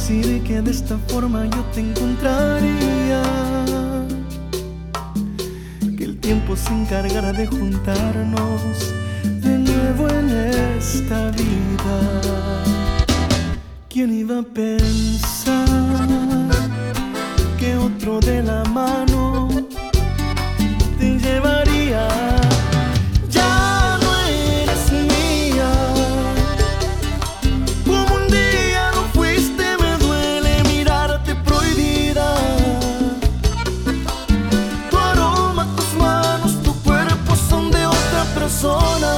decir que de esta forma yo te encontraría, que el tiempo se encargará de juntarnos de nuevo en esta vida. ¿Quién iba a pensar que otro de la mano te llevaría? Ya no eres mía, como un día no fuiste, me duele mirarte prohibida. Tu aroma, tus manos, tu cuerpo son de otra persona.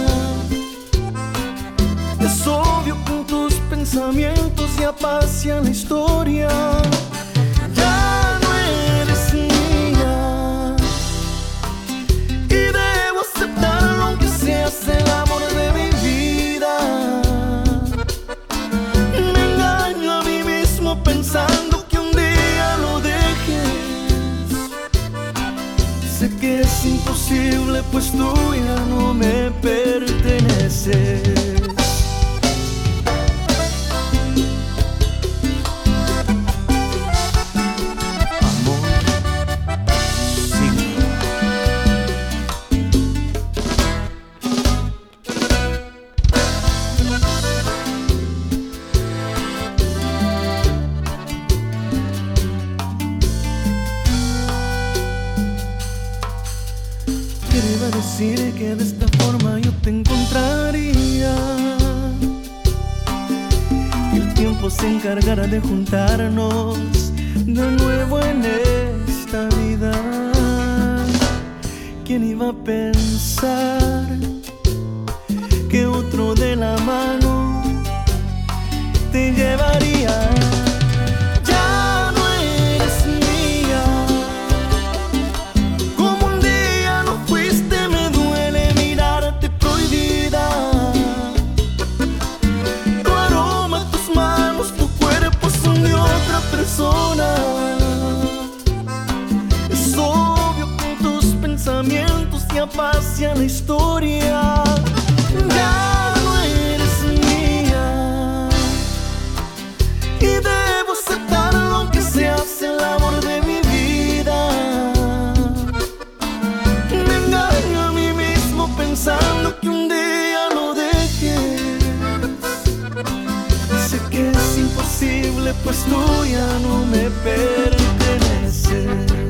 Es obvio que en tus pensamientos ya pasé la historia. Ya no eres mía y debo aceptarlo, aunque seas el amor de mi vida. Me engaño a mí mismo pensando que un día lo dejes. Sé que es imposible, pues tú ya no me perteneces. Iba a decir que de esta forma yo te encontraría, que el tiempo se encargará de juntarnos de nuevo en esta vida. ¿Quién iba a pensar que otro de la mano te llevaría? Es obvio que en tus pensamientos ya pasé la historia. Ya no eres mía y debo aceptarlo, aunque seas el amor de mi vida. Me engaño a mí mismo pensando que un día lo dejes. Sé que es imposible, pues tú ya no me perteneces.